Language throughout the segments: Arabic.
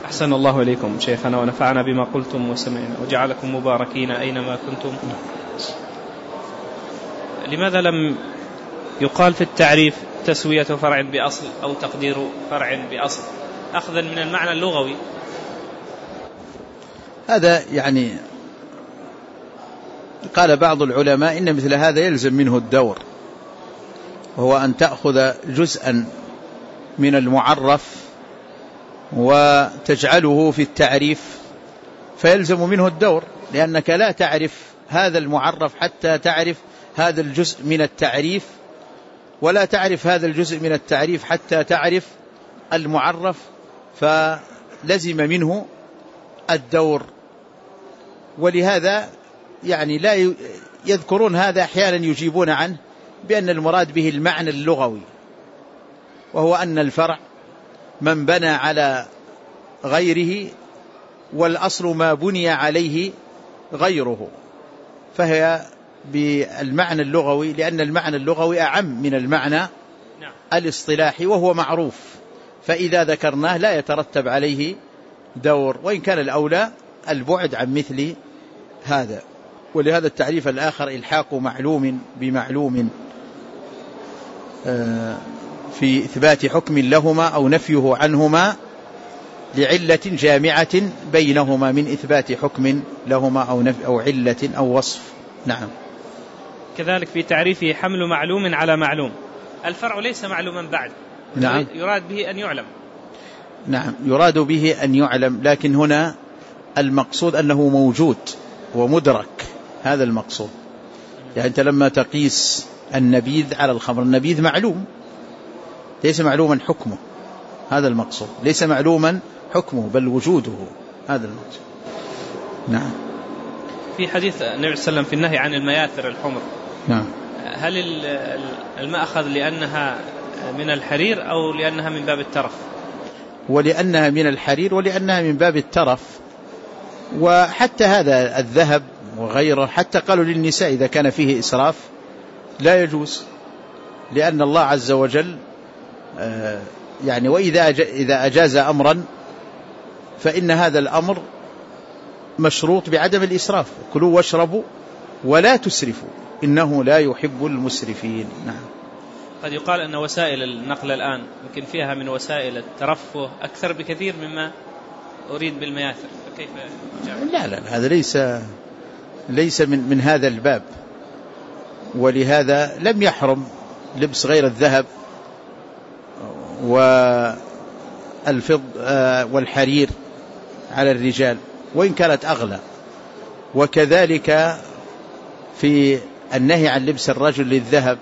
أحسن الله إليكم شيخنا ونفعنا بما قلتم وسمعنا وجعلكم مباركين أينما كنتم. لماذا لم يقال في التعريف تسوية فرع بأصل أو تقدير فرع بأصل أخذا من المعنى اللغوي؟ هذا يعني قال بعض العلماء إن مثل هذا يلزم منه الدور، وهو أن تأخذ جزءا من المعرف وتجعله في التعريف فيلزم منه الدور، لأنك لا تعرف هذا المعرف حتى تعرف هذا الجزء من التعريف، ولا تعرف هذا الجزء من التعريف حتى تعرف المعرف، فلزم منه الدور. ولهذا يعني لا يذكرون هذا، أحيانا يجيبون عنه بأن المراد به المعنى اللغوي، وهو أن الفرع من بنى على غيره والأصل ما بني عليه غيره، فهي بالمعنى اللغوي، لأن المعنى اللغوي أعم من المعنى الاصطلاحي وهو معروف، فإذا ذكرناه لا يترتب عليه دور، وإن كان الأولى البعد عن مثل هذا. ولهذا التعريف الآخر إلحاق معلوم بمعلوم في إثبات حكم لهما أو نفيه عنهما لعلة جامعة بينهما من إثبات حكم لهما أو علة أو وصف. نعم. كذلك في تعريفه حمل معلوم على معلوم، الفرع ليس معلوما بعد. نعم. يراد به أن يعلم. نعم، يراد به أن يعلم، لكن هنا المقصود أنه موجود ومدرك، هذا المقصود. يعني أنت لما تقيس النبيذ على الخمر، النبيذ معلوم ليس معلوما حكمه، هذا المقصود، ليس معلوما حكمه بل وجوده، هذا المقصود. نعم. في حديث النبي صلى الله عليه وسلم في النهي عن المياثر الحمر، نعم، هل المأخذ لأنها من الحرير أو لأنها من باب الترف؟ ولأنها من الحرير ولأنها من باب الترف، وحتى هذا الذهب وغيره حتى قالوا للنساء إذا كان فيه إسراف لا يجوز، لأن الله عز وجل يعني وإذا أجاز أمرا فإن هذا الأمر مشروط بعدم الإسراف، كلوا واشربوا ولا تسرفوا إنه لا يحب المسرفين. نعم. قد يقال أن وسائل النقل الآن يمكن فيها من وسائل الترفه أكثر بكثير مما أريد بالمياثر، فكيف جعل؟ لا هذا ليس من هذا الباب، ولهذا لم يحرم لبس غير الذهب والحرير على الرجال وإن كانت أغلى، وكذلك في النهي عن لبس الرجل للذهب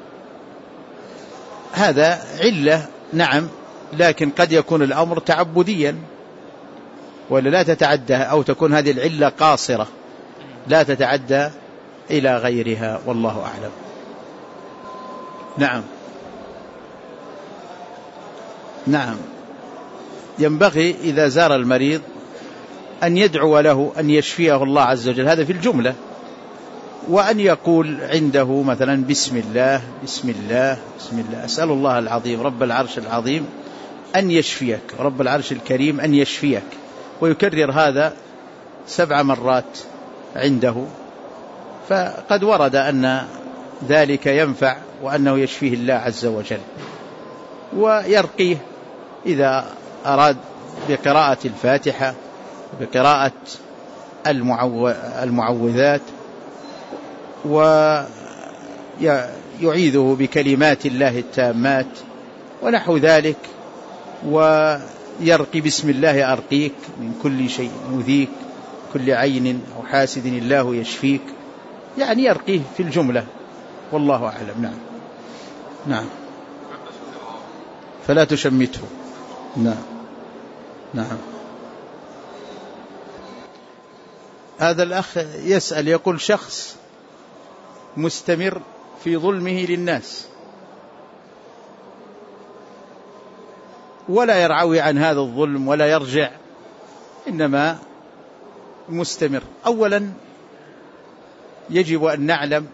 هذا علة، نعم، لكن قد يكون الأمر تعبديا ولا لا تتعدى، أو تكون هذه العلة قاصرة لا تتعدى إلى غيرها، والله أعلم. نعم. نعم، ينبغي إذا زار المريض أن يدعو له أن يشفيه الله عز وجل، هذا في الجملة، وأن يقول عنده مثلا بسم الله بسم الله بسم الله، أسأل الله العظيم رب العرش العظيم أن يشفيك، رب العرش الكريم أن يشفيك، ويكرر هذا 7 مرات عنده، فقد ورد أن ذلك ينفع وأنه يشفيه الله عز وجل. ويرقيه إذا أراد بقراءة الفاتحة، بقراءة المعوذات، ويعيذه بكلمات الله التامات ونحو ذلك، ويرقي بسم الله أرقيك من كل شيء يؤذيك، كل عين أو حاسد الله يشفيك، يعني يرقيه في الجملة، والله أعلم. نعم. نعم، فلا تشمته. نعم. نعم. هذا الأخ يسأل يقول شخص مستمر في ظلمه للناس ولا يرعوي عن هذا الظلم ولا يرجع، إنما مستمر. أولا يجب أن نعلم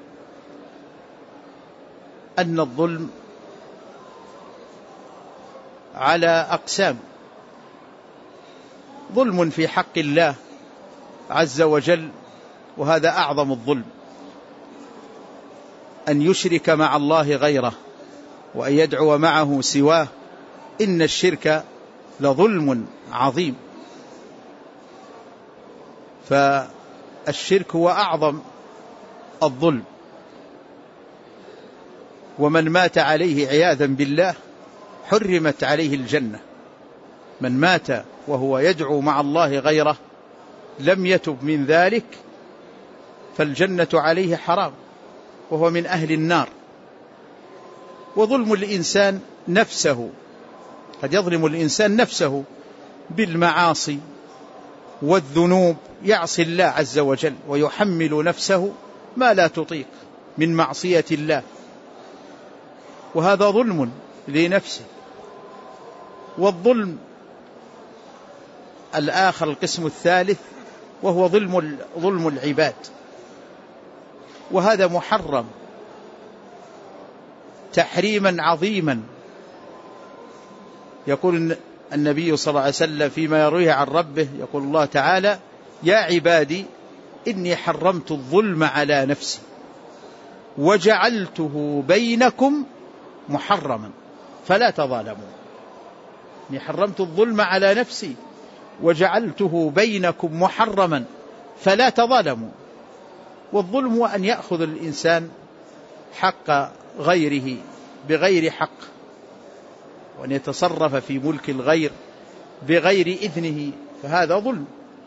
أن الظلم على أقسام، ظلم في حق الله عز وجل، وهذا أعظم الظلم، أن يشرك مع الله غيره وأن يدعو معه سواه، إن الشرك لظلم عظيم. فالشرك هو أعظم الظلم، ومن مات عليه عياذا بالله حرمت عليه الجنة. من مات وهو يدعو مع الله غيره لم يتب من ذلك فالجنة عليه حرام، وهو من أهل النار. وظلم الإنسان نفسه، قد يظلم الإنسان نفسه بالمعاصي والذنوب، يعصي الله عز وجل ويحمل نفسه ما لا تطيق من معصية الله، وهذا ظلم لنفسه. والظلم الآخر القسم الثالث وهو ظلم العباد، وهذا محرم تحريما عظيما. يقول النبي صلى الله عليه وسلم فيما يرويه عن ربه، يقول الله تعالى: يا عبادي إني حرمت الظلم على نفسي وجعلته بينكم محرما فلا تظالموا. إني حرمت الظلم على نفسي وجعلته بينكم محرما فلا تظالموا. والظلم هو أن يأخذ الإنسان حق غيره بغير حق، وأن يتصرف في ملك الغير بغير إذنه، فهذا ظلم.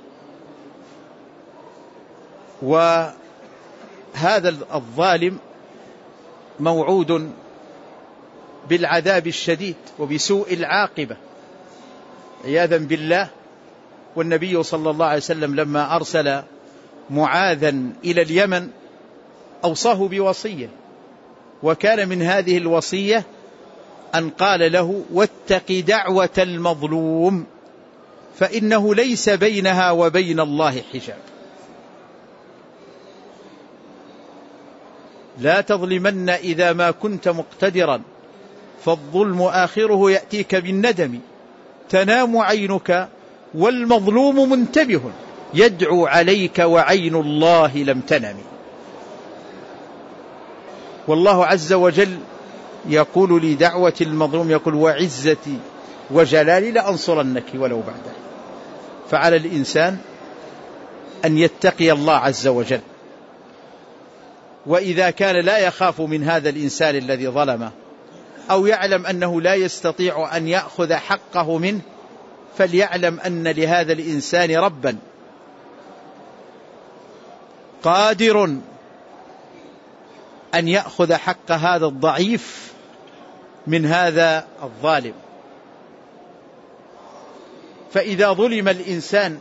وهذا الظالم موعود بالعذاب الشديد وبسوء العاقبة عياذا بالله. والنبي صلى الله عليه وسلم لما أرسل معاذا إلى اليمن أوصاه بوصية، وكان من هذه الوصية أن قال له: واتق دعوة المظلوم فإنه ليس بينها وبين الله حجاب. لا تظلمن إذا ما كنت مقتدرا، فالظلم آخره يأتيك بالندم. تنام عينك والمظلوم منتبه، يدعو عليك وعين الله لم تنم. والله عز وجل يقول لدعوة المظلوم، يقول: وعزتي وجلالي لأنصرنك ولو بعده. فعلى الإنسان أن يتقي الله عز وجل، وإذا كان لا يخاف من هذا الإنسان الذي ظلمه، أو يعلم أنه لا يستطيع أن يأخذ حقه منه، فليعلم أن لهذا الإنسان ربا قادر أن يأخذ حق هذا الضعيف من هذا الظالم. فإذا ظلم الإنسان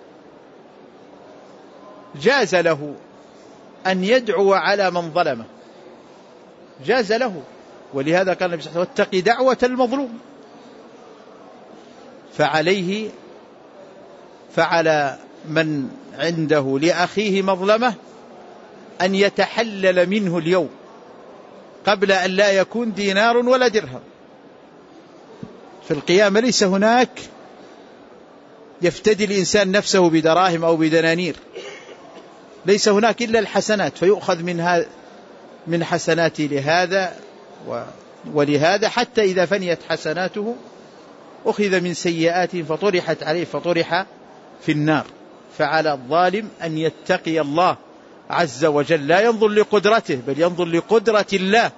جاز له أن يدعو على من ظلمه، جاز له. ولهذا قال النبي صلى الله عليه وسلم: واتق دعوة المظلوم. فعلى من عنده لأخيه مظلمة أن يتحلل منه اليوم قبل أن لا يكون دينار ولا درهم. في القيامة ليس هناك يفتدي الإنسان نفسه بدراهم أو بدنانير، ليس هناك إلا الحسنات، فيؤخذ من حسنات لهذا ولهذا، حتى إذا فنيت حسناته أخذ من سيئاته فطرحت عليه فطرح في النار. فعلى الظالم أن يتقي الله عز وجل، لا ينظر لقدرته بل ينظر لقدرة الله،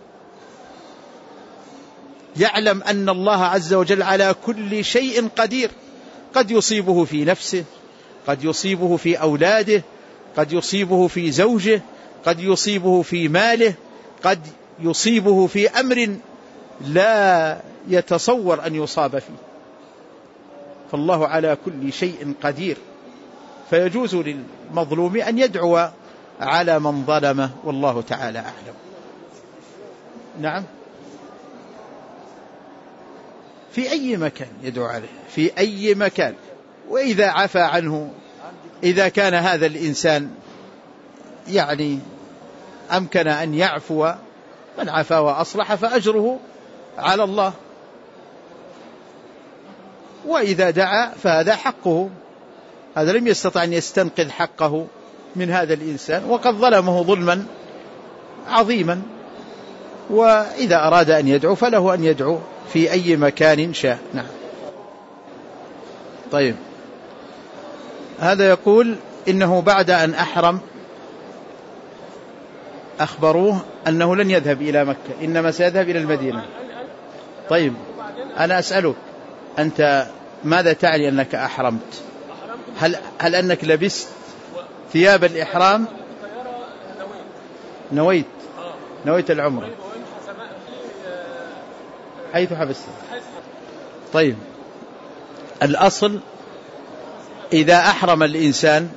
يعلم أن الله عز وجل على كل شيء قدير. قد يصيبه في نفسه، قد يصيبه في أولاده، قد يصيبه في زوجه، قد يصيبه في ماله، قد يصيبه في أمر لا يتصور أن يصاب فيه، فالله على كل شيء قدير. فيجوز للمظلوم أن يدعو على من ظلمه، والله تعالى أعلم. نعم، في أي مكان يدعو عليه، في أي مكان. وإذا عفى عنه، إذا كان هذا الإنسان يعني أمكن أن يعفو من عفا وأصلح فأجره على الله. وإذا دعا فهذا حقه، هذا لم يستطع أن يستنقذ حقه من هذا الإنسان، وقد ظلمه ظلما عظيما. وإذا أراد أن يدعو فله أن يدعو في أي مكان شاء. نعم. طيب، هذا يقول إنه بعد أن أحرم أخبروه أنه لن يذهب إلى مكة، إنما سيذهب إلى المدينة. طيب، أنا أسألك أنت ماذا تعني أنك أحرمت؟ هل أنك لبست ثياب الإحرام؟ نويت العمرة حيث حبست. طيب، الأصل إذا أحرم الإنسان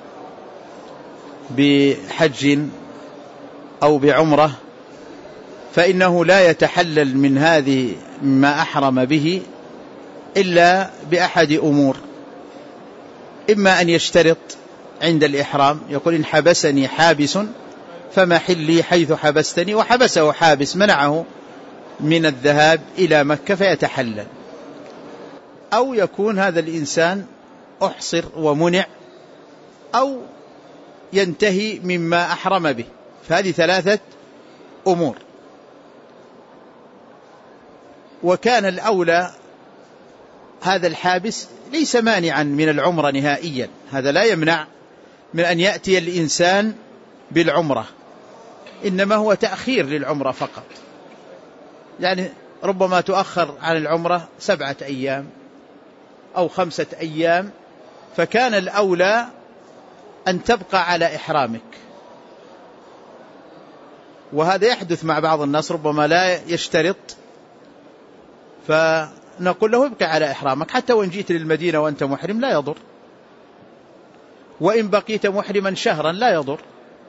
بحج أو بعمرة فإنه لا يتحلل من هذه ما أحرم به إلا بأحد أمور: إما أن يشترط عند الإحرام، يقول إن حبسني حابس فمحلي حيث حبستني، وحبسه حابس منعه من الذهاب إلى مكة فيتحلل. أو يكون هذا الإنسان أحصر ومنع، أو ينتهي مما أحرم به، فهذه 3 أمور. وكان الأولى هذا الحابس ليس مانعا من العمرة نهائيا، هذا لا يمنع من أن يأتي الإنسان بالعمرة، إنما هو تأخير للعمرة فقط. يعني ربما تؤخر عن العمرة 7 أيام أو 5 أيام، فكان الأولى أن تبقى على إحرامك. وهذا يحدث مع بعض الناس، ربما لا يشترط، فنقول له ابقى على إحرامك حتى وإن جئت للمدينة وأنت محرم لا يضر، وإن بقيت محرما شهرا لا يضر.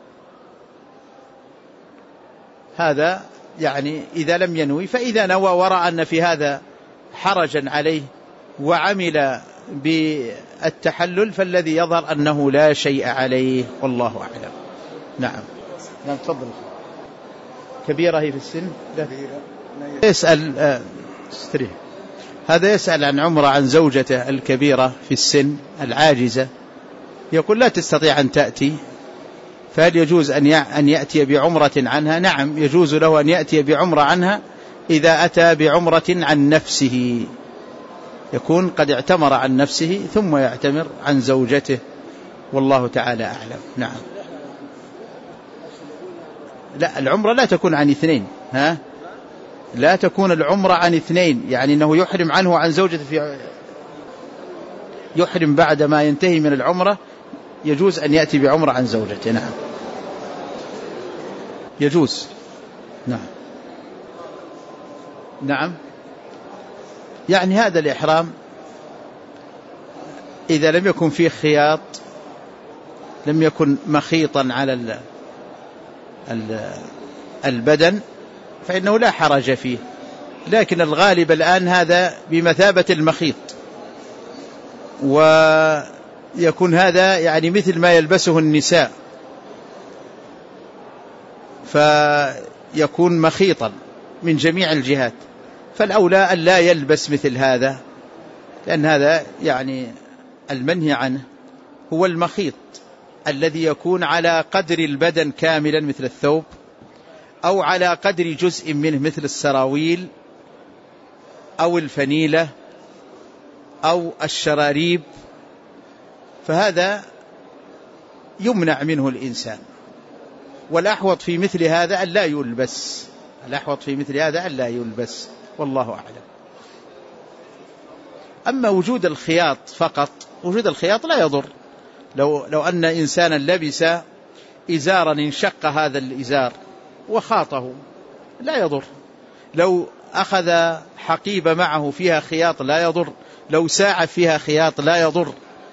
هذا يعني إذا لم ينوي. فإذا نوى ورأى أن في هذا حرجا عليه وعمل بالتحلل فالذي يظهر أنه لا شيء عليه، والله أعلم. نعم. نعم، تفضل. كبيرة هي في السن؟ يسأل استريح. هذا يسأل عن عمرة عن زوجته الكبيرة في السن العاجزة، يقول لا تستطيع أن تأتي، فهل يجوز أن يأتي بعمرة عنها؟ نعم، يجوز له أن يأتي بعمرة عنها إذا أتى بعمرة عن نفسه، يكون قد اعتمر عن نفسه ثم يعتمر عن زوجته، والله تعالى أعلم. نعم. لا، العمرة لا تكون عن 2. لا تكون العمرة عن 2، يعني أنه يحرم عنه وعن زوجته، يحرم بعد ما ينتهي من العمرة، يجوز أن يأتي بعمرة عن زوجته. نعم، يجوز. نعم. نعم، يعني هذا الإحرام إذا لم يكن فيه خياط، لم يكن مخيطا على البدن، فإنه لا حرج فيه. لكن الغالب الآن هذا بمثابة المخيط، ويكون هذا يعني مثل ما يلبسه النساء، فيكون مخيطا من جميع الجهات. فالأولى أن لا يلبس مثل هذا، لأن هذا يعني المنهي عنه هو المخيط الذي يكون على قدر البدن كاملا مثل الثوب، أو على قدر جزء منه مثل السراويل أو الفنيلة أو الشراريب، فهذا يمنع منه الإنسان. والأحوط في مثل هذا أن لا يلبس، الأحوط في مثل هذا أن لا يلبس، والله أعلم. أما وجود الخياط فقط، وجود الخياط لا يضر. لو أن إنسانا لبس إزارا انشق هذا الإزار وخاطه لا يضر، لو أخذ حقيبة معه فيها خياط لا يضر، لو ساعة فيها خياط لا يضر.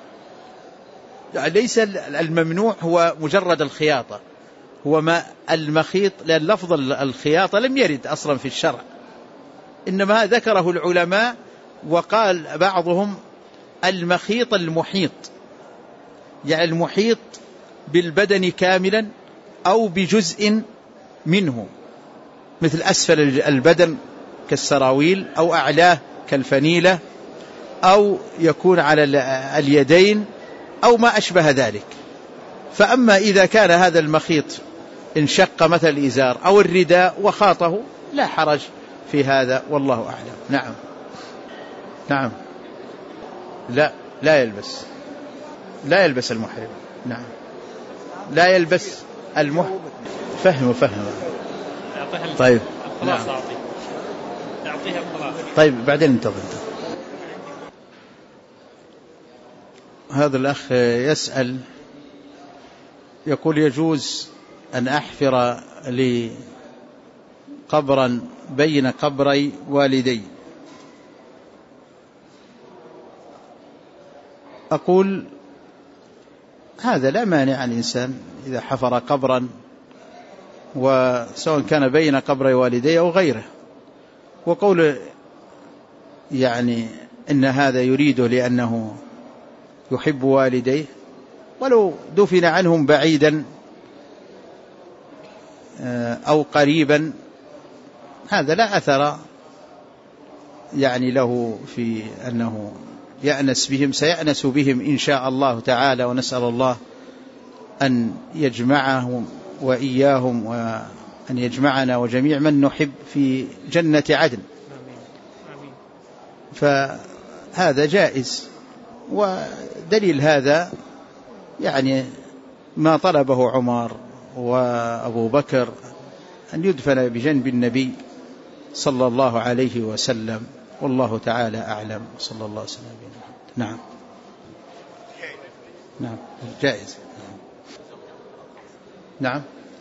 ليس الممنوع هو مجرد الخياطة، هو ما المخيط، لأن لفظ الخياطة لم يرد أصلا في الشرع، إنما ذكره العلماء، وقال بعضهم المخيط المحيط، يعني المحيط بالبدن كاملا أو بجزء منه، مثل أسفل البدن كالسراويل، أو أعلاه كالفنيلة، أو يكون على اليدين أو ما أشبه ذلك. فأما إذا كان هذا المخيط انشق مثل الإزار أو الرداء وخاطه لا حرج في هذا، والله أعلم. نعم نعم. لا يلبس المحرم. نعم لا يلبس فهم. طيب نعم. طيب بعدين انتظر. هذا الأخ يسأل يقول: يجوز أن أحفر لي قبرا بين قبري والدي؟ أقول هذا لا مانع عن الإنسان إذا حفر قبرا، وسواء كان بين قبري والدي أو غيره. وقول يعني إن هذا يريده لأنه يحب والديه، ولو دفن عنهم بعيدا أو قريبا هذا لا أثر يعني له في أنه يأنس بهم، سيأنس بهم إن شاء الله تعالى، ونسأل الله أن يجمعهم وإياهم، وأن يجمعنا وجميع من نحب في جنة عدن. فهذا جائز، ودليل هذا يعني ما طلبه عمر وأبو بكر أن يدفن بجنب النبي صلى الله عليه وسلم، والله تعالى أعلم. صلى الله عليه وسلم. نعم نعم جائز. نعم.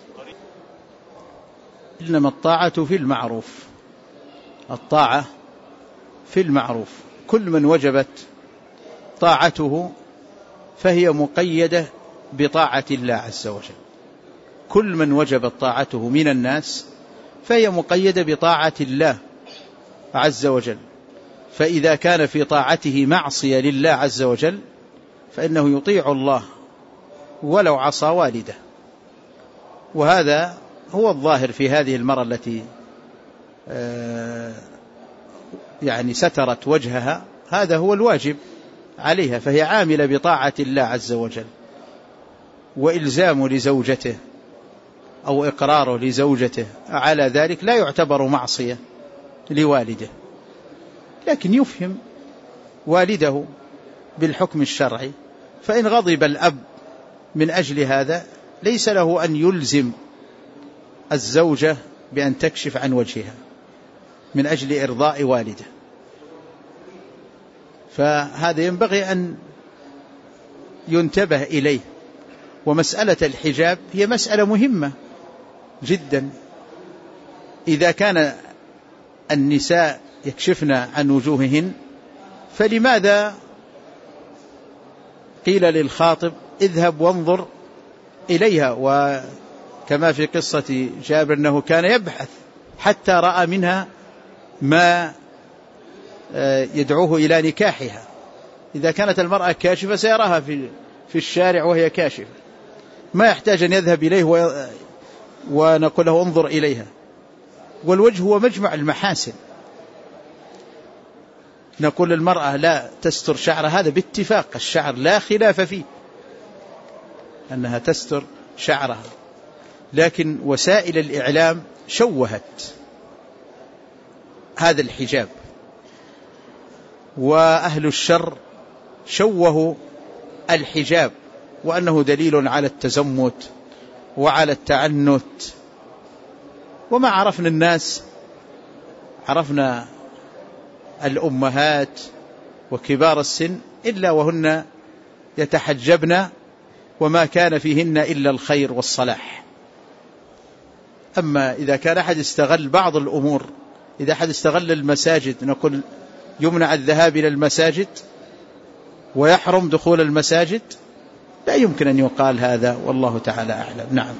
إنما الطاعة في المعروف، الطاعة في المعروف، كل من وجبت طاعته فهي مقيدة بطاعة الله عز وجل. كل من وجبت طاعته من الناس فهي مقيدة بطاعة الله عز وجل. فإذا كان في طاعته معصية لله عز وجل فإنه يطيع الله ولو عصى والده. وهذا هو الظاهر في هذه المرأة التي يعني سترت وجهها، هذا هو الواجب عليها، فهي عاملة بطاعة الله عز وجل. وإلزام لزوجته أو إقراره لزوجته على ذلك لا يعتبر معصية لوالده، لكن يفهم والده بالحكم الشرعي. فإن غضب الأب من أجل هذا ليس له أن يلزم الزوجة بأن تكشف عن وجهها من أجل إرضاء والده. فهذا ينبغي أن ينتبه إليه. ومسألة الحجاب هي مسألة مهمة جدا. إذا كان النساء يكشفن عن وجوههن فلماذا قيل للخاطب اذهب وانظر إليها؟ وكما في قصة جابر أنه كان يبحث حتى رأى منها ما يدعوه إلى نكاحها. إذا كانت المرأة كاشفة سيراها في الشارع وهي كاشفة، ما يحتاج أن يذهب إليه ونقول له انظر إليها. والوجه هو مجمع المحاسن. نقول للمرأة لا تستر شعرها، هذا باتفاق الشعر لا خلاف فيه أنها تستر شعرها، لكن وسائل الإعلام شوهت هذا الحجاب، وأهل الشر شوهوا الحجاب وأنه دليل على التزمت وعلى التعنت. وما عرفنا الناس، عرفنا الأمهات وكبار السن إلا وهن يتحجبن وما كان فيهن إلا الخير والصلاح. أما إذا كان أحد استغل بعض الأمور، إذا أحد استغل المساجد نقول يمنع الذهاب إلى المساجد ويحرم دخول المساجد، لا يمكن أن يقال هذا، والله تعالى أعلم. نعم.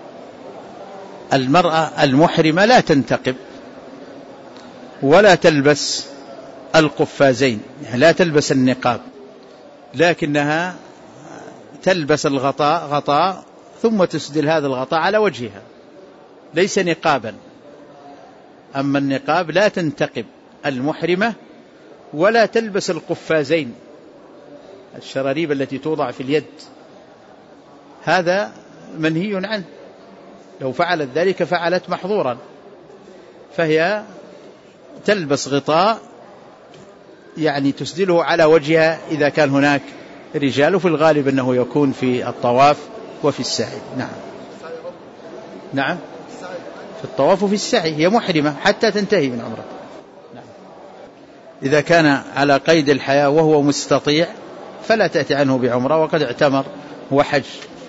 المرأة المحرمة لا تنتقب ولا تلبس القفازين، يعني لا تلبس النقاب، لكنها تلبس غطاء ثم تسدل هذا الغطاء على وجهها، ليس نقابا. أما النقاب لا تنتقب المحرمة ولا تلبس القفازين، الشراريب التي توضع في اليد، هذا منهي عنه. لو فعلت ذلك فعلت محظورا، فهي تلبس غطاء يعني تسدله على وجهها إذا كان هناك رجال، وفي الغالب أنه يكون في الطواف وفي السعي. نعم في الطواف وفي السعي هي محرمة حتى تنتهي من عمرته. إذا كان على قيد الحياة وهو مستطيع فلا تأتي عنه بعمرة وقد اعتمر وحج.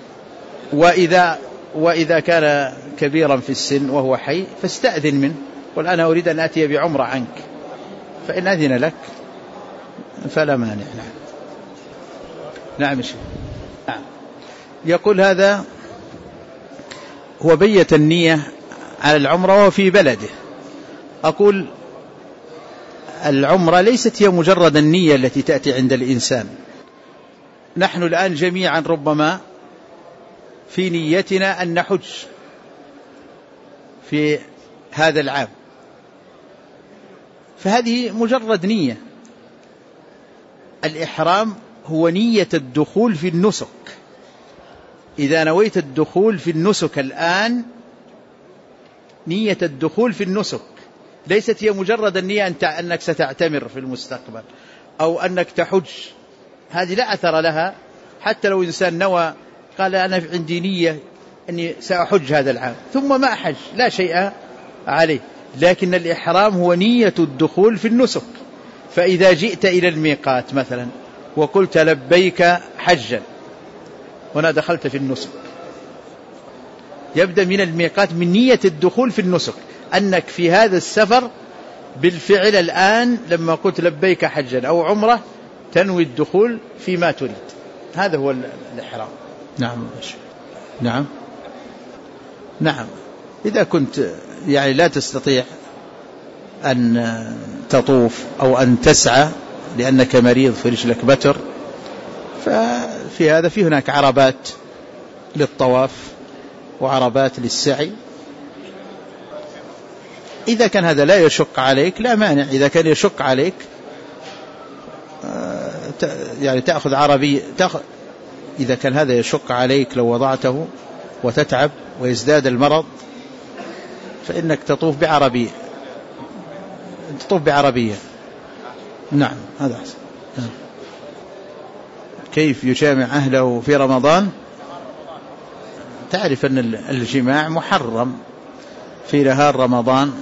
وإذا كان كبيرا في السن وهو حي فاستأذن منه، قل أنا أريد أن أتي بعمرة عنك، فإن أذن لك فلا مانع. نعم. يقول هذا هو بيت النية على العمرة وفي بلده. أقول العمرة ليست هي مجرد النية التي تأتي عند الإنسان. نحن الآن جميعا ربما في نيتنا أن نحج في هذا العام، فهذه مجرد نية. الإحرام هو نية الدخول في النسك. إذا نويت الدخول في النسك الآن، نية الدخول في النسك ليست هي مجرد النية أنك ستعتمر في المستقبل أو أنك تحج، هذه لا أثر لها. حتى لو إنسان نوى قال أنا عندي نية أني سأحج هذا العام ثم ما أحج، لا شيء عليه. لكن الإحرام هو نية الدخول في النسك. فإذا جئت إلى الميقات مثلا وقلت لبيك حجا، هنا دخلت في النسك. يبدأ من الميقات من نية الدخول في النسك، أنك في هذا السفر بالفعل الآن لما قلت لبيك حجا أو عمرة تنوي الدخول فيما تريد. هذا هو الإحرام. نعم. إذا كنت يعني لا تستطيع أن تطوف أو أن تسعى لأنك مريض في رجلك بتر، ففي هذا في هناك عربات للطواف وعربات للسعي. إذا كان هذا لا يشق عليك لا مانع. إذا كان يشق عليك يعني تأخذ عربية. إذا كان هذا يشق عليك لو وضعته وتتعب ويزداد المرض فإنك تطوف بعربية. نعم هذا أحسن. كيف يجامع أهله في رمضان؟ تعرف أن الجماع محرم في نهار رمضان،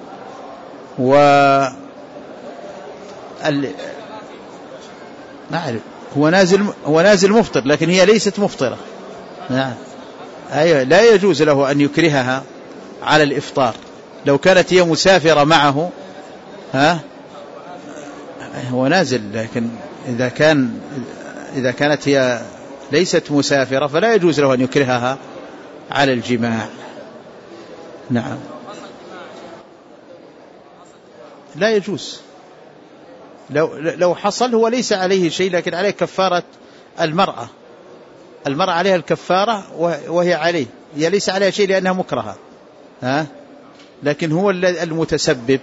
نعرف هو نازل مفطر، لكن هي ليست مفطرة. نعم أيوة، لا يجوز له أن يكرهها على الإفطار. لو كانت هي مسافرة معه هو نازل، لكن إذا كانت هي ليست مسافرة فلا يجوز له أن يكرهها على الجماع. نعم لا يجوز. لو حصل هو ليس عليه شيء، لكن عليه كفارة المرأة عليها الكفارة وهي عليه، هي ليس عليها شيء لأنها مكرهة لكن هو المتسبب.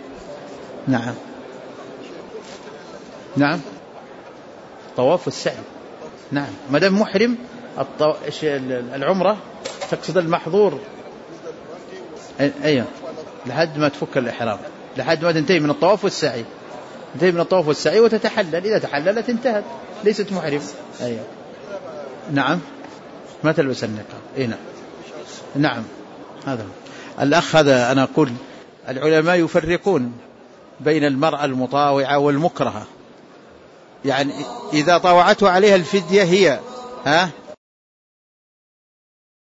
نعم طواف السعي. نعم ما دام محرم العمرة تقصد المحظور. أيوة لحد ما تفك الإحرام، لحد ما تنتهي من الطواف والسعي، تنتهي من الطواف والسعي وتتحلل. إذا تحللت انتهت، ليست محرم. أيوة نعم ما تلبس النقاب. نعم هذا الأخ هذا أنا أقول العلماء يفرقون بين المرأة المطاوعة والمكرهة. يعني إذا طاوعته عليها الفدية هي